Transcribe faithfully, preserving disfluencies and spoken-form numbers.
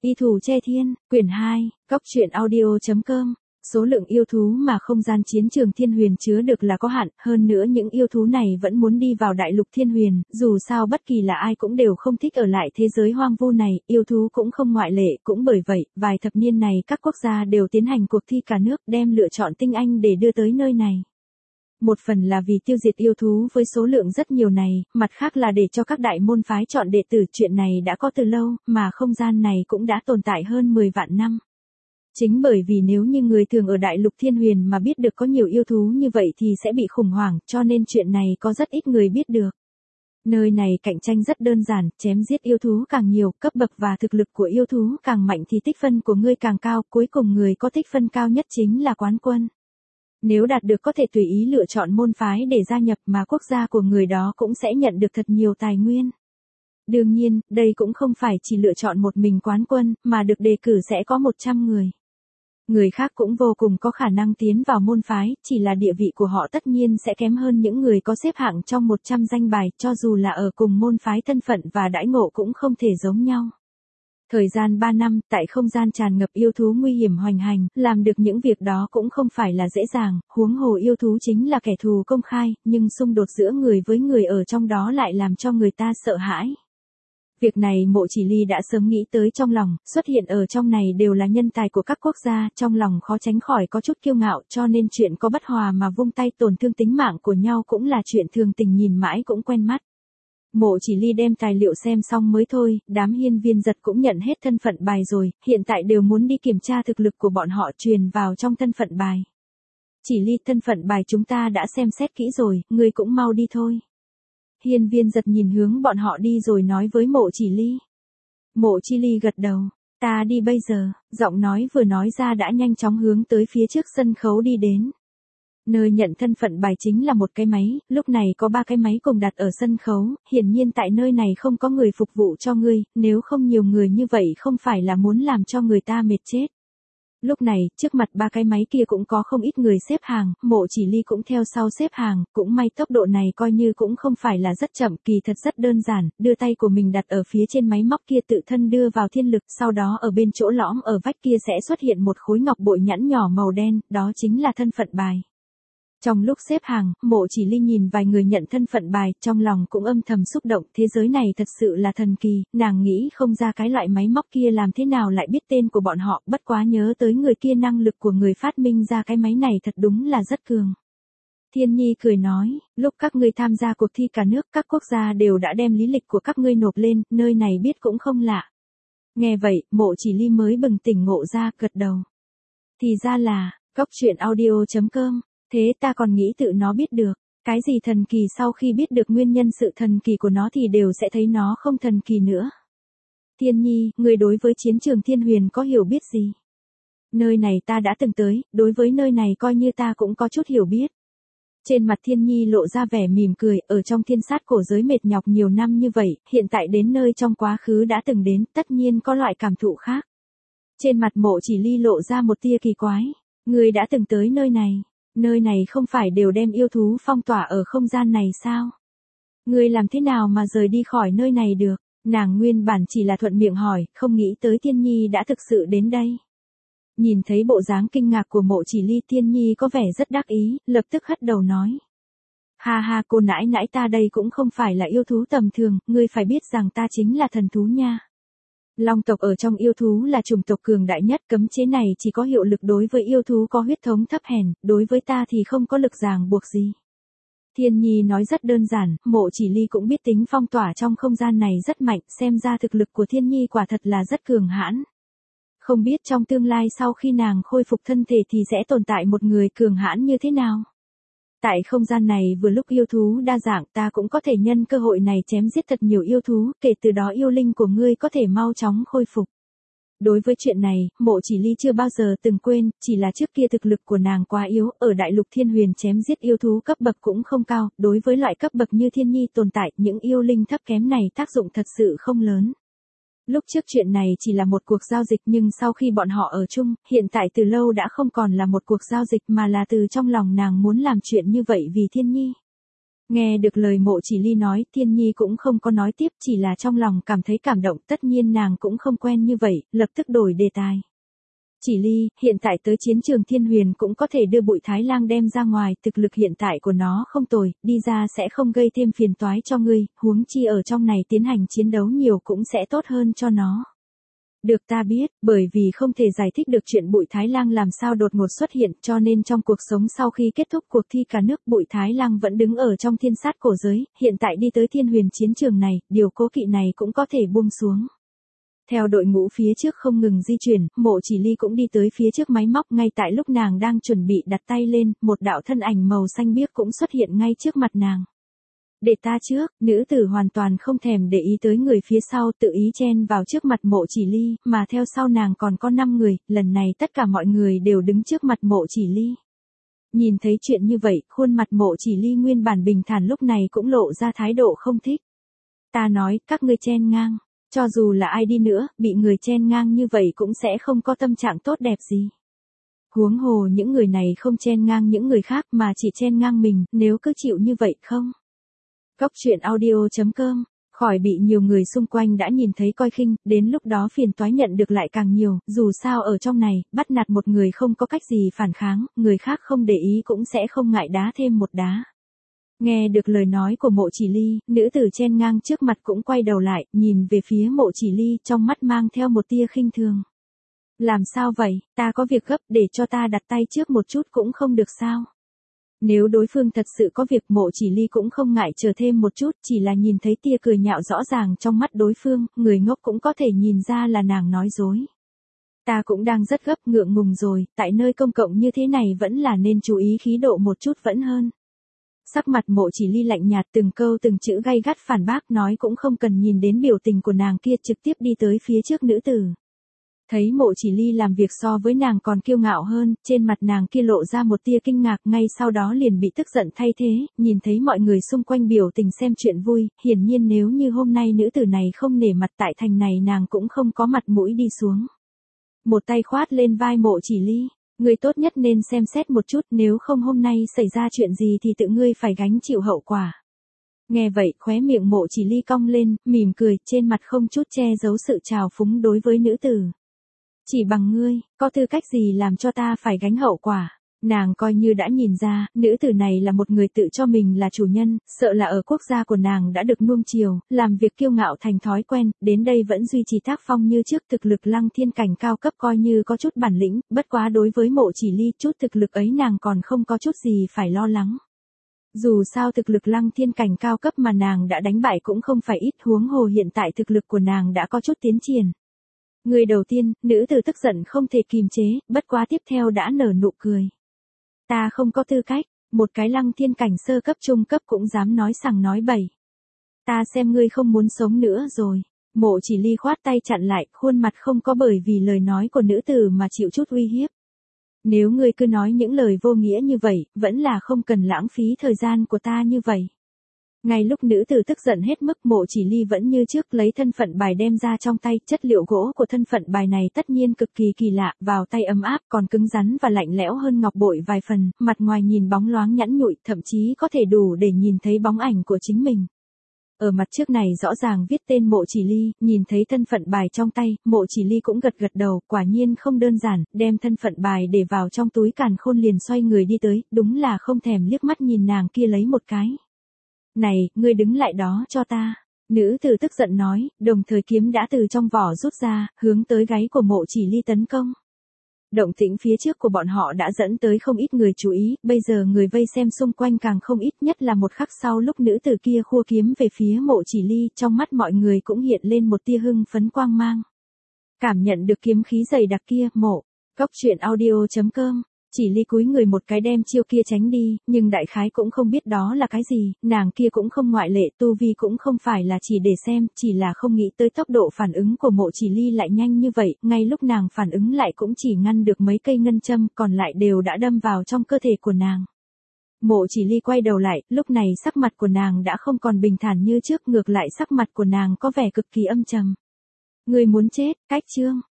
Y Thù Che Thiên, quyển hai, Cóc truyện audio chấm com. Số lượng yêu thú mà không gian chiến trường Thiên Huyền chứa được là có hạn, hơn nữa những yêu thú này vẫn muốn đi vào đại lục Thiên Huyền, dù sao bất kỳ là ai cũng đều không thích ở lại thế giới hoang vu này, yêu thú cũng không ngoại lệ, cũng bởi vậy, vài thập niên này các quốc gia đều tiến hành cuộc thi cả nước đem lựa chọn tinh anh để đưa tới nơi này. Một phần là vì tiêu diệt yêu thú với số lượng rất nhiều này, mặt khác là để cho các đại môn phái chọn đệ tử, chuyện này đã có từ lâu, mà không gian này cũng đã tồn tại hơn mười vạn năm. Chính bởi vì nếu như người thường ở đại lục Thiên Huyền mà biết được có nhiều yêu thú như vậy thì sẽ bị khủng hoảng, cho nên chuyện này có rất ít người biết được. Nơi này cạnh tranh rất đơn giản, chém giết yêu thú càng nhiều, cấp bậc và thực lực của yêu thú càng mạnh thì tích phân của ngươi càng cao, cuối cùng người có tích phân cao nhất chính là quán quân. Nếu đạt được có thể tùy ý lựa chọn môn phái để gia nhập mà quốc gia của người đó cũng sẽ nhận được thật nhiều tài nguyên. Đương nhiên, đây cũng không phải chỉ lựa chọn một mình quán quân, mà được đề cử sẽ có một trăm người. Người khác cũng vô cùng có khả năng tiến vào môn phái, chỉ là địa vị của họ tất nhiên sẽ kém hơn những người có xếp hạng trong một trăm danh bài, cho dù là ở cùng môn phái thân phận và đãi ngộ cũng không thể giống nhau. Thời gian ba năm, tại không gian tràn ngập yêu thú nguy hiểm hoành hành, làm được những việc đó cũng không phải là dễ dàng, huống hồ yêu thú chính là kẻ thù công khai, nhưng xung đột giữa người với người ở trong đó lại làm cho người ta sợ hãi. Việc này Mộ Chỉ Ly đã sớm nghĩ tới trong lòng, xuất hiện ở trong này đều là nhân tài của các quốc gia, trong lòng khó tránh khỏi có chút kiêu ngạo, cho nên chuyện có bất hòa mà vung tay tổn thương tính mạng của nhau cũng là chuyện thường tình, nhìn mãi cũng quen mắt. Mộ Chỉ Ly đem tài liệu xem xong mới thôi, đám hiên viên giật cũng nhận hết thân phận bài rồi, hiện tại đều muốn đi kiểm tra thực lực của bọn họ truyền vào trong thân phận bài. Chỉ Ly, thân phận bài chúng ta đã xem xét kỹ rồi, ngươi cũng mau đi thôi. Hiên viên giật nhìn hướng bọn họ đi rồi nói với Mộ Chỉ Ly. Mộ Chỉ Ly gật đầu, ta đi bây giờ, giọng nói vừa nói ra đã nhanh chóng hướng tới phía trước sân khấu đi đến. Nơi nhận thân phận bài chính là một cái máy, lúc này có ba cái máy cùng đặt ở sân khấu, hiển nhiên tại nơi này không có người phục vụ cho ngươi, nếu không nhiều người như vậy không phải là muốn làm cho người ta mệt chết. Lúc này, trước mặt ba cái máy kia cũng có không ít người xếp hàng, Mộ Chỉ Ly cũng theo sau xếp hàng, cũng may tốc độ này coi như cũng không phải là rất chậm, kỳ thật rất đơn giản, đưa tay của mình đặt ở phía trên máy móc kia tự thân đưa vào thiên lực, sau đó ở bên chỗ lõm ở vách kia sẽ xuất hiện một khối ngọc bội nhẵn nhỏ màu đen, đó chính là thân phận bài. Trong lúc xếp hàng, Mộ Chỉ Ly nhìn vài người nhận thân phận bài, trong lòng cũng âm thầm xúc động, thế giới này thật sự là thần kỳ, nàng nghĩ không ra cái loại máy móc kia làm thế nào lại biết tên của bọn họ, bất quá nhớ tới người kia năng lực của người phát minh ra cái máy này thật đúng là rất cường. Thiên Nhi cười nói, lúc các ngươi tham gia cuộc thi cả nước, các quốc gia đều đã đem lý lịch của các ngươi nộp lên, nơi này biết cũng không lạ. Nghe vậy, Mộ Chỉ Ly mới bừng tỉnh ngộ ra, gật đầu. Thì ra là, Cóc truyện audio chấm com. Thế ta còn nghĩ tự nó biết được, cái gì thần kỳ, sau khi biết được nguyên nhân sự thần kỳ của nó thì đều sẽ thấy nó không thần kỳ nữa. Thiên Nhi, người đối với chiến trường Thiên Huyền có hiểu biết gì? Nơi này ta đã từng tới, đối với nơi này coi như ta cũng có chút hiểu biết. Trên mặt Thiên Nhi lộ ra vẻ mỉm cười, ở trong thiên sát cổ giới mệt nhọc nhiều năm như vậy, hiện tại đến nơi trong quá khứ đã từng đến, tất nhiên có loại cảm thụ khác. Trên mặt Mộ Chỉ Ly lộ ra một tia kỳ quái, người đã từng tới nơi này. Nơi này không phải đều đem yêu thú phong tỏa ở không gian này sao? Ngươi làm thế nào mà rời đi khỏi nơi này được? Nàng nguyên bản chỉ là thuận miệng hỏi, không nghĩ tới Thiên Nhi đã thực sự đến đây. Nhìn thấy bộ dáng kinh ngạc của Mộ Chỉ Ly, Thiên Nhi có vẻ rất đắc ý, lập tức hất đầu nói. Ha ha, cô nãi nãi, ta đây cũng không phải là yêu thú tầm thường, ngươi phải biết rằng ta chính là thần thú nha. Long tộc ở trong yêu thú là chủng tộc cường đại nhất, cấm chế này chỉ có hiệu lực đối với yêu thú có huyết thống thấp hèn, đối với ta thì không có lực ràng buộc gì. Thiên Nhi nói rất đơn giản, Mộ Chỉ Ly cũng biết tính phong tỏa trong không gian này rất mạnh, xem ra thực lực của Thiên Nhi quả thật là rất cường hãn. Không biết trong tương lai sau khi nàng khôi phục thân thể thì sẽ tồn tại một người cường hãn như thế nào. Tại không gian này vừa lúc yêu thú đa dạng, ta cũng có thể nhân cơ hội này chém giết thật nhiều yêu thú, kể từ đó yêu linh của ngươi có thể mau chóng khôi phục. Đối với chuyện này, Mộ Chỉ Ly chưa bao giờ từng quên, chỉ là trước kia thực lực của nàng quá yếu, ở đại lục Thiên Huyền chém giết yêu thú cấp bậc cũng không cao, đối với loại cấp bậc như Thiên Nhi tồn tại, những yêu linh thấp kém này tác dụng thật sự không lớn. Lúc trước chuyện này chỉ là một cuộc giao dịch, nhưng sau khi bọn họ ở chung, hiện tại từ lâu đã không còn là một cuộc giao dịch mà là từ trong lòng nàng muốn làm chuyện như vậy vì Thiên Nhi. Nghe được lời Mộ Chỉ Ly nói, Thiên Nhi cũng không có nói tiếp, chỉ là trong lòng cảm thấy cảm động, tất nhiên nàng cũng không quen như vậy, lập tức đổi đề tài. Chỉ Ly, hiện tại tới chiến trường Thiên Huyền cũng có thể đưa Bụi Thái Lang đem ra ngoài, thực lực hiện tại của nó không tồi, đi ra sẽ không gây thêm phiền toái cho ngươi, huống chi ở trong này tiến hành chiến đấu nhiều cũng sẽ tốt hơn cho nó. Được, ta biết, bởi vì không thể giải thích được chuyện Bụi Thái Lang làm sao đột ngột xuất hiện, cho nên trong cuộc sống sau khi kết thúc cuộc thi cả nước, Bụi Thái Lang vẫn đứng ở trong thiên sát cổ giới, hiện tại đi tới Thiên Huyền chiến trường này, điều cố kỵ này cũng có thể buông xuống. Theo đội ngũ phía trước không ngừng di chuyển, Mộ Chỉ Ly cũng đi tới phía trước máy móc, ngay tại lúc nàng đang chuẩn bị đặt tay lên, một đạo thân ảnh màu xanh biếc cũng xuất hiện ngay trước mặt nàng. Để ta trước, nữ tử hoàn toàn không thèm để ý tới người phía sau, tự ý chen vào trước mặt Mộ Chỉ Ly, mà theo sau nàng còn có năm người, lần này tất cả mọi người đều đứng trước mặt Mộ Chỉ Ly. Nhìn thấy chuyện như vậy, khuôn mặt Mộ Chỉ Ly nguyên bản bình thản lúc này cũng lộ ra thái độ không thích. Ta nói, các ngươi chen ngang. Cho dù là ai đi nữa, bị người chen ngang như vậy cũng sẽ không có tâm trạng tốt đẹp gì. Huống hồ những người này không chen ngang những người khác mà chỉ chen ngang mình, nếu cứ chịu như vậy không? Góc truyện audio chấm com, khỏi bị nhiều người xung quanh đã nhìn thấy coi khinh, đến lúc đó phiền toái nhận được lại càng nhiều, dù sao ở trong này, bắt nạt một người không có cách gì phản kháng, người khác không để ý cũng sẽ không ngại đá thêm một đá. Nghe được lời nói của Mộ Chỉ Ly, nữ tử chen ngang trước mặt cũng quay đầu lại, nhìn về phía Mộ Chỉ Ly, trong mắt mang theo một tia khinh thường. Làm sao vậy, ta có việc gấp, để cho ta đặt tay trước một chút cũng không được sao? Nếu đối phương thật sự có việc, Mộ Chỉ Ly cũng không ngại chờ thêm một chút, chỉ là nhìn thấy tia cười nhạo rõ ràng trong mắt đối phương, người ngốc cũng có thể nhìn ra là nàng nói dối. Ta cũng đang rất gấp, ngượng ngùng rồi, tại nơi công cộng như thế này vẫn là nên chú ý khí độ một chút vẫn hơn. Sắc mặt Mộ Chỉ Ly lạnh nhạt, từng câu từng chữ gay gắt phản bác, nói cũng không cần nhìn đến biểu tình của nàng kia, trực tiếp đi tới phía trước nữ tử. Thấy Mộ Chỉ Ly làm việc so với nàng còn kiêu ngạo hơn, trên mặt nàng kia lộ ra một tia kinh ngạc, ngay sau đó liền bị tức giận thay thế, nhìn thấy mọi người xung quanh biểu tình xem chuyện vui, hiển nhiên nếu như hôm nay nữ tử này không nể mặt tại thành này nàng cũng không có mặt mũi đi xuống. Một tay khoát lên vai Mộ Chỉ Ly. Ngươi tốt nhất nên xem xét một chút, nếu không hôm nay xảy ra chuyện gì thì tự ngươi phải gánh chịu hậu quả. Nghe vậy, khóe miệng Mộ Chỉ Ly cong lên, mỉm cười, trên mặt không chút che giấu sự trào phúng đối với nữ tử. Chỉ bằng ngươi, có tư cách gì làm cho ta phải gánh hậu quả? Nàng coi như đã nhìn ra, nữ tử này là một người tự cho mình là chủ nhân, sợ là ở quốc gia của nàng đã được nuông chiều, làm việc kiêu ngạo thành thói quen, đến đây vẫn duy trì tác phong như trước, thực lực Lăng Thiên cảnh cao cấp coi như có chút bản lĩnh, bất quá đối với Mộ Chỉ Ly, chút thực lực ấy nàng còn không có chút gì phải lo lắng. Dù sao thực lực Lăng Thiên cảnh cao cấp mà nàng đã đánh bại cũng không phải ít, huống hồ hiện tại thực lực của nàng đã có chút tiến triển. Người đầu tiên, nữ tử tức giận không thể kìm chế, bất quá tiếp theo đã nở nụ cười. Ta không có tư cách, một cái Lăng Thiên cảnh sơ cấp trung cấp cũng dám nói sằng nói bậy. Ta xem ngươi không muốn sống nữa rồi. Mộ Chỉ Ly khoát tay chặn lại, khuôn mặt không có bởi vì lời nói của nữ tử mà chịu chút uy hiếp. Nếu ngươi cứ nói những lời vô nghĩa như vậy, vẫn là không cần lãng phí thời gian của ta như vậy. Ngay lúc nữ tử tức giận hết mức, Mộ Chỉ Ly vẫn như trước lấy thân phận bài đem ra trong tay, chất liệu gỗ của thân phận bài này tất nhiên cực kỳ kỳ lạ, vào tay ấm áp, còn cứng rắn và lạnh lẽo hơn ngọc bội vài phần, mặt ngoài nhìn bóng loáng nhẵn nhụi, thậm chí có thể đủ để nhìn thấy bóng ảnh của chính mình. Ở mặt trước này rõ ràng viết tên Mộ Chỉ Ly, nhìn thấy thân phận bài trong tay, Mộ Chỉ Ly cũng gật gật đầu, quả nhiên không đơn giản, đem thân phận bài để vào trong túi càn khôn liền xoay người đi tới, đúng là không thèm liếc mắt nhìn nàng kia lấy một cái. Này, ngươi đứng lại đó cho ta. Nữ tử tức giận nói, đồng thời kiếm đã từ trong vỏ rút ra, hướng tới gáy của Mộ Chỉ Ly tấn công. Động tĩnh phía trước của bọn họ đã dẫn tới không ít người chú ý, bây giờ người vây xem xung quanh càng không ít, nhất là một khắc sau lúc nữ tử kia khua kiếm về phía Mộ Chỉ Ly, trong mắt mọi người cũng hiện lên một tia hưng phấn quang mang. Cảm nhận được kiếm khí dày đặc kia, Mộ, góc truyện audio chấm com. Chỉ Ly cúi người một cái đem chiêu kia tránh đi, nhưng đại khái cũng không biết đó là cái gì, nàng kia cũng không ngoại lệ, tu vi cũng không phải là chỉ để xem, chỉ là không nghĩ tới tốc độ phản ứng của Mộ Chỉ Ly lại nhanh như vậy, ngay lúc nàng phản ứng lại cũng chỉ ngăn được mấy cây ngân châm, còn lại đều đã đâm vào trong cơ thể của nàng. Mộ Chỉ Ly quay đầu lại, lúc này sắc mặt của nàng đã không còn bình thản như trước, ngược lại sắc mặt của nàng có vẻ cực kỳ âm trầm. Ngươi muốn chết, cách chương.